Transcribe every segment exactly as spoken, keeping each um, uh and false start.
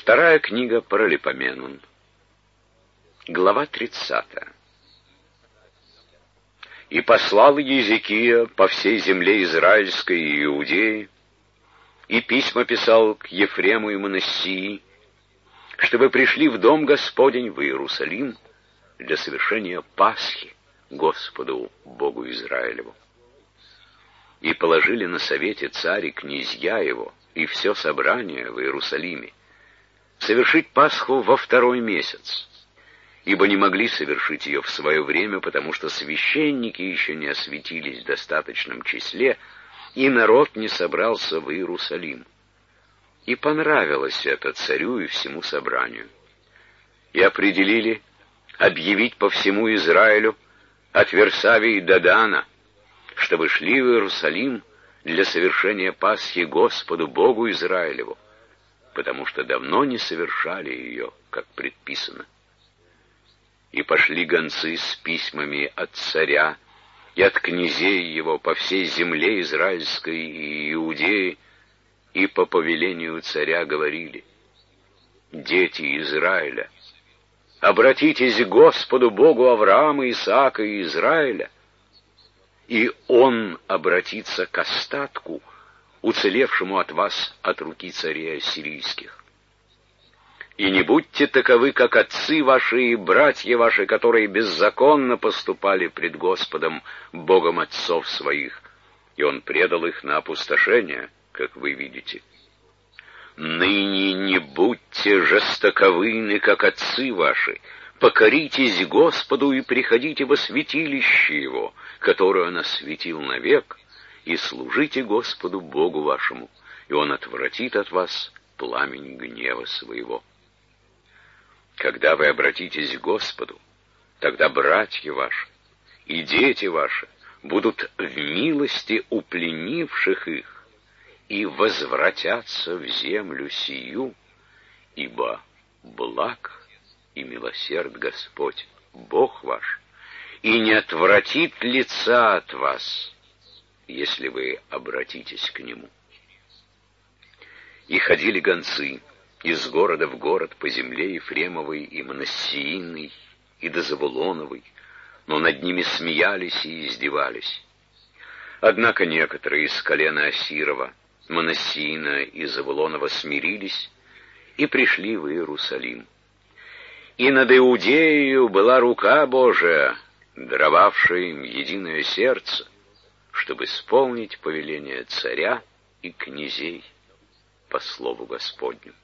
Вторая книга Паралипоменон. Глава тридцатая. «И послал Езекия по всей земле израильской и Иудеи, и письма писал к Ефрему и Манассии, чтобы пришли в дом Господень в Иерусалим для совершения Пасхи Господу Богу Израилеву. И положили на совете царь и князья его и все собрание в Иерусалиме совершить Пасху во второй месяц, ибо не могли совершить ее в свое время, потому что священники еще не осветились в достаточном числе, и народ не собрался в Иерусалим. И понравилось это царю и всему собранию. И определили объявить по всему Израилю от Версавии до Дана, чтобы шли в Иерусалим для совершения Пасхи Господу Богу Израилеву, потому что давно не совершали ее, как предписано. И пошли гонцы с письмами от царя и от князей его по всей земле израильской и Иудеи, и по повелению царя говорили: «Дети Израиля, обратитесь к Господу Богу Авраама, Исаака и Израиля, и Он обратится к остатку, уцелевшему от вас от руки царей ассирийских. И не будьте таковы, как отцы ваши и братья ваши, которые беззаконно поступали пред Господом, Богом отцов своих, и Он предал их на опустошение, как вы видите. Ныне не будьте жестоковыны, как отцы ваши, покоритесь Господу и приходите во святилище Его, которое Он осветил навек, и служите Господу Богу вашему, и Он отвратит от вас пламень гнева своего. Когда вы обратитесь к Господу, тогда братья ваши и дети ваши будут в милости у пленивших их и возвратятся в землю сию, ибо благ и милосерд Господь, Бог ваш, и не отвратит лица от вас, если вы обратитесь к Нему». И ходили гонцы из города в город по земле Ефремовой и Манассииной и до Завулоновой, но над ними смеялись и издевались. Однако некоторые из колена Асирова, Манассиина и Завулонова смирились и пришли в Иерусалим. И над Иудеей была рука Божия, даровавшая им единое сердце, чтобы исполнить повеление царя и князей по слову Господню.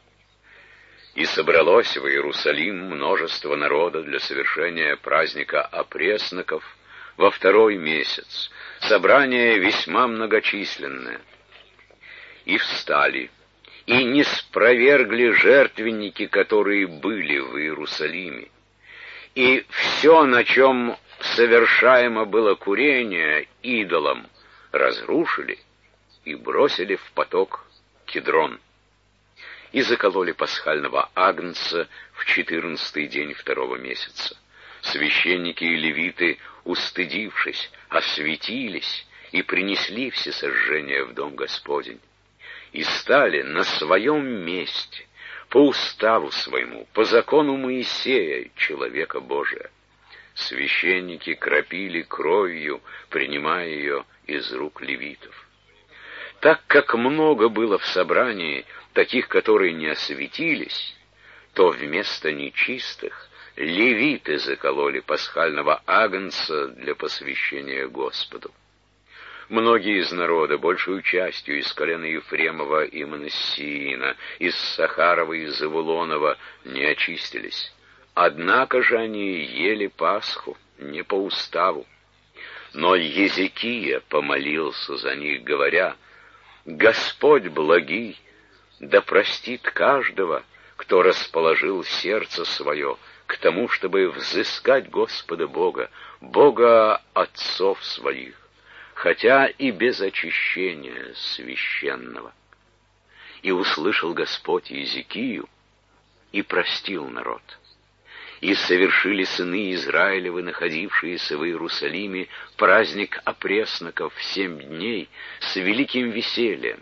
И собралось в Иерусалим множество народа для совершения праздника опресноков во второй месяц, собрание весьма многочисленное. И встали, и не спровергли жертвенники, которые были в Иерусалиме, и все, на чем совершаемо было курение идолам, разрушили и бросили в поток Кидрон. И закололи пасхального агнца в четырнадцатый день второго месяца. Священники и левиты, устыдившись, осветились и принесли всесожжения в дом Господень, и стали на своем месте, по уставу своему, по закону Моисея, человека Божия. Священники кропили кровью, принимая ее из рук левитов. Так как много было в собрании таких, которые не осветились, то вместо нечистых левиты закололи пасхального агнца для посвящения Господу. Многие из народа, большую частью из колена Ефремова и Манассиина, из Сахарова и Завулонова, не очистились. Однако же они ели Пасху не по уставу. Но Езекия помолился за них, говоря: «Господь благий, да простит каждого, кто расположил сердце свое к тому, чтобы взыскать Господа Бога, Бога отцов своих, хотя и без очищения священного». И услышал Господь Езекию, и простил народ. И совершили сыны Израилевы, находившиеся в Иерусалиме, праздник опресноков в семь дней с великим весельем,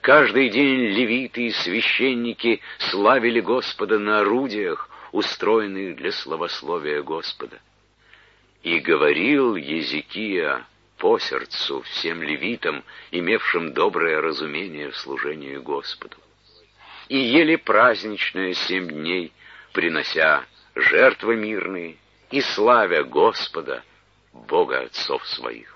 Каждый день левиты и священники славили Господа на орудиях, устроенных для славословия Господа. И говорил Езекия по сердцу всем левитам, имевшим доброе разумение в служении Господу. И ели праздничное семь дней, принося жертвы мирные и славя Господа, Бога отцов своих.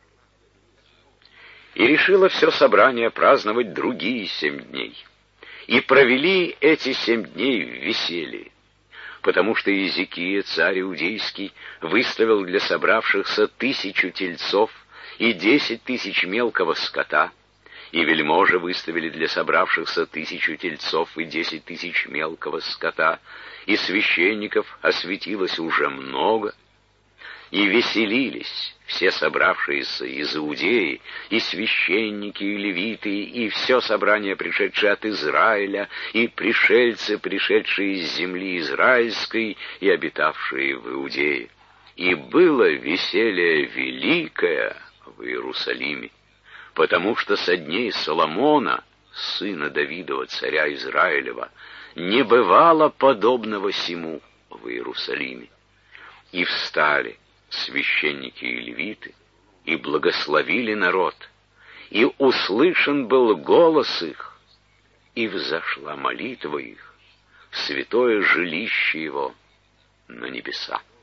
И решило все собрание праздновать другие семь дней. И провели эти семь дней в веселье, потому что Иезекия, царь иудейский, выставил для собравшихся тысячу тельцов и десять тысяч мелкого скота, и вельможи выставили для собравшихся тысячу тельцов и десять тысяч мелкого скота, и священников осветилось уже много, и веселились все собравшиеся из Иудеи, и священники, и левиты, и все собрание, пришедшее от Израиля, и пришельцы, пришедшие из земли израильской, и обитавшие в Иудее. И было веселье великое в Иерусалиме, потому что со дней Соломона, сына Давидова, царя Израилева, не бывало подобного сему в Иерусалиме. И встали священники и левиты, и благословили народ, и услышан был голос их, и взошла молитва их в святое жилище его на небеса.